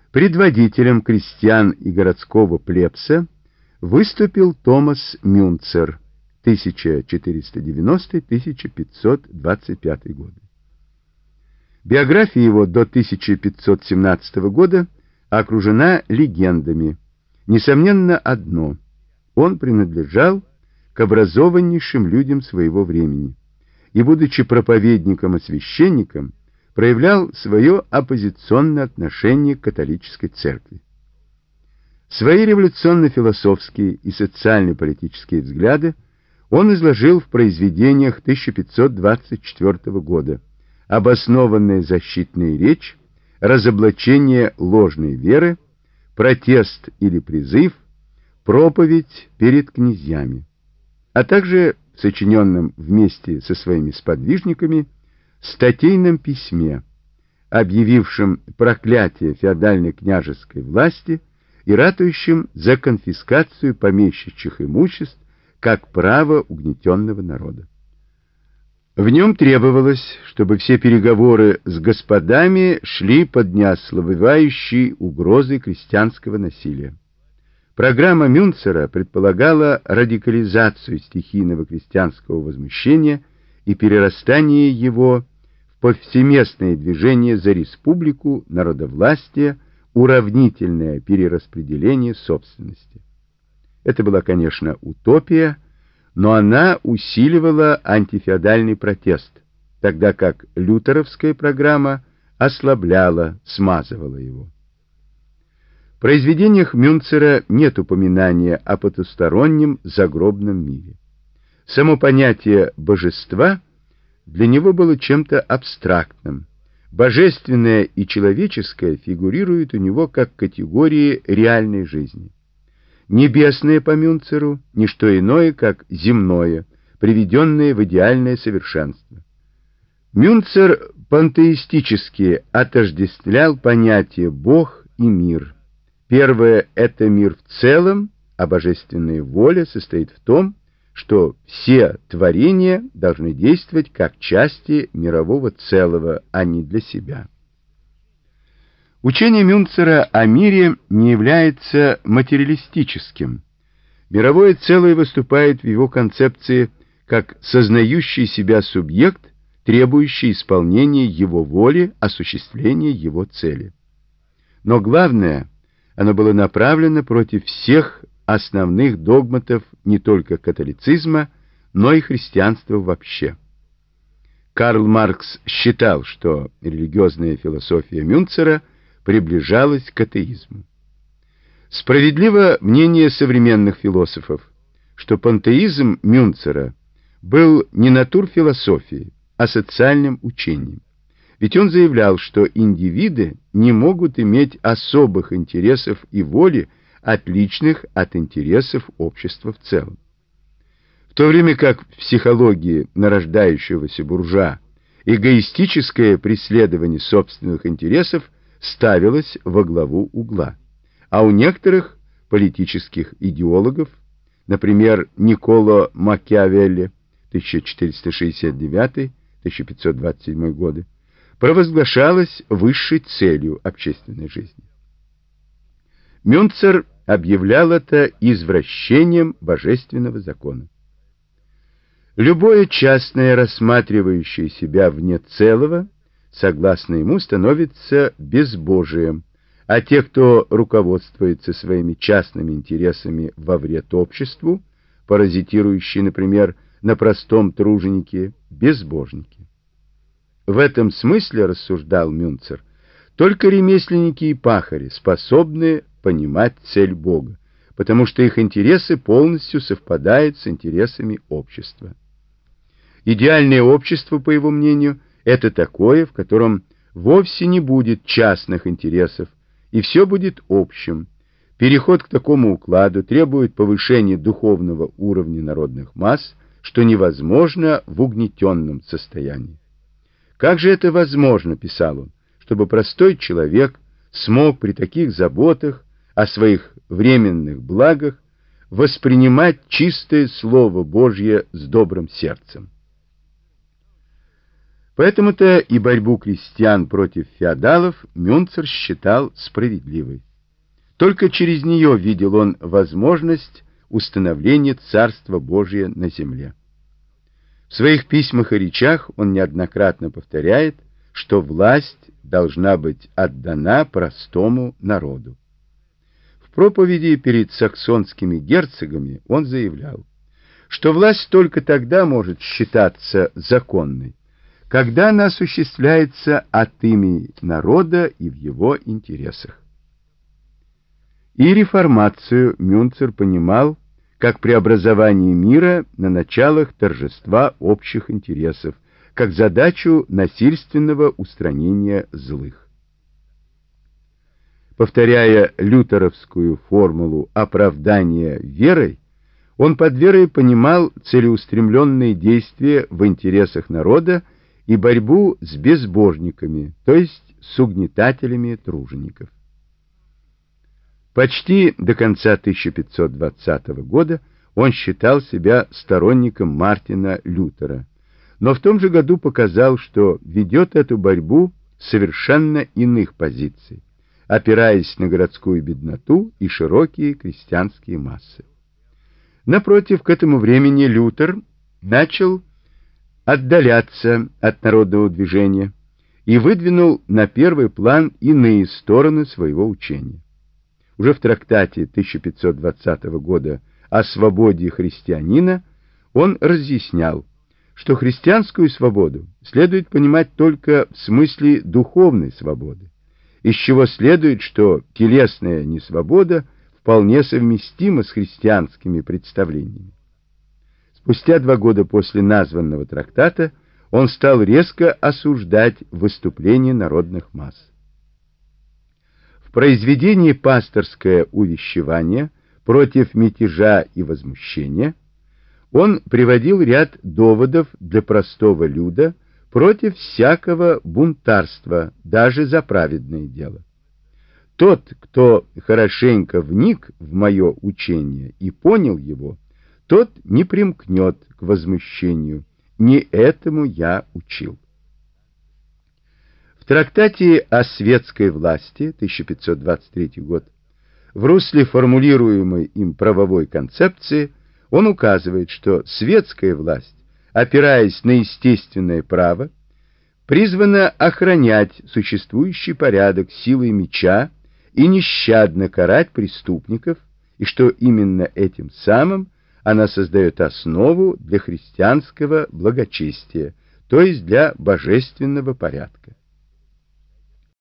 Предводителем крестьян и городского плебса выступил Томас Мюнцер 1490-1525 годы. Биография его до 1517 года окружена легендами. Несомненно одно: он принадлежал к образованнейшим людям своего времени и, будучи проповедником и священником, проявлял свое оппозиционное отношение к католической церкви. Свои революционно-философские и социально-политические взгляды он изложил в произведениях 1524 года «Обоснованная защитная речь», «Разоблачение ложной веры», «Протест или призыв», «Проповедь перед князьями», а также в сочиненном вместе со своими сподвижниками статейном письме, объявившем проклятие феодально-княжеской власти и ратующим за конфискацию помещичьих имуществ как право угнетенного народа. В нем требовалось, чтобы все переговоры с господами шли под неослабевающей угрозой крестьянского насилия. Программа Мюнцера предполагала радикализацию стихийного крестьянского возмущения и перерастание его в повсеместное движение за республику, народовластие, уравнительное перераспределение собственности. Это была, конечно, утопия, но она усиливала антифеодальный протест, тогда как лютеровская программа ослабляла, смазывала его. В произведениях Мюнцера нет упоминания о потустороннем загробном мире. Само понятие божества для него было чем-то абстрактным. Божественное и человеческое фигурируют у него как категории реальной жизни. Небесное по Мюнцеру — ничто иное, как земное, приведенное в идеальное совершенство. Мюнцер пантеистически отождествлял понятия «Бог» и «мир». Первое — это мир в целом, а божественная воля состоит в том, что все творения должны действовать как части мирового целого, а не для себя. Учение Мюнцера о мире не является материалистическим. Мировое целое выступает в его концепции как сознающий себя субъект, требующий исполнения его воли, осуществления его цели. Но главное, оно было направлено против всех основных догматов не только католицизма, но и христианства вообще. Карл Маркс считал, что религиозная философия Мюнцера приближалась к атеизму. Справедливо мнение современных философов, что пантеизм Мюнцера был не натурфилософией, а социальным учением. Ведь он заявлял, что индивиды не могут иметь особых интересов и воли, отличных от интересов общества в целом. В то время как в психологии нарождающегося буржуа эгоистическое преследование собственных интересов ставилось во главу угла, а у некоторых политических идеологов, например, Никколо Макиавелли 1469-1527 годы, провозглашалось высшей целью общественной жизни. Мюнцер объявлял это извращением божественного закона. Любое частное, рассматривающее себя вне целого, согласно ему, становится безбожием, а те, кто руководствуется своими частными интересами во вред обществу, паразитирующие, например, на простом труженике, безбожники. В этом смысле, рассуждал Мюнцер, только ремесленники и пахари способны понимать цель Бога, потому что их интересы полностью совпадают с интересами общества. Идеальное общество, по его мнению, это такое, в котором вовсе не будет частных интересов, и все будет общим. Переход к такому укладу требует повышения духовного уровня народных масс, что невозможно в угнетенном состоянии. Как же это возможно, писал он, чтобы простой человек смог при таких заботах о своих временных благах воспринимать чистое Слово Божье с добрым сердцем? Поэтому-то и борьбу крестьян против феодалов Мюнцер считал справедливой. Только через нее видел он возможность установления Царства Божия на земле. В своих письмах и речах он неоднократно повторяет, что власть должна быть отдана простому народу. В проповеди перед саксонскими герцогами он заявлял, что власть только тогда может считаться законной, когда она осуществляется от имени народа и в его интересах. И реформацию Мюнцер понимал как преобразование мира на началах торжества общих интересов, как задачу насильственного устранения злых. Повторяя лютеровскую формулу оправдания верой, он под верой понимал целеустремленные действия в интересах народа и борьбу с безбожниками, то есть с угнетателями тружеников. Почти до конца 1520 года он считал себя сторонником Мартина Лютера, но в том же году показал, что ведет эту борьбу с совершенно иных позиций, опираясь на городскую бедноту и широкие крестьянские массы. Напротив, к этому времени Лютер начал отдаляться от народного движения и выдвинул на первый план иные стороны своего учения. Уже в трактате 1520 года о свободе христианина он разъяснял, что христианскую свободу следует понимать только в смысле духовной свободы, из чего следует, что телесная несвобода вполне совместима с христианскими представлениями. Спустя 2 года после названного трактата он стал резко осуждать выступления народных масс. В произведении «Пасторское увещевание» против мятежа и возмущения он приводил ряд доводов для простого люда против всякого бунтарства, даже за праведное дело. Тот, кто хорошенько вник в мое учение и понял его, тот не примкнет к возмущению, не этому я учил. В трактате о светской власти, 1523 год, в русле формулируемой им правовой концепции, он указывает, что светская власть, опираясь на естественное право, призвана охранять существующий порядок силой меча и нещадно карать преступников, и что именно этим самым она создает основу для христианского благочестия, то есть для божественного порядка.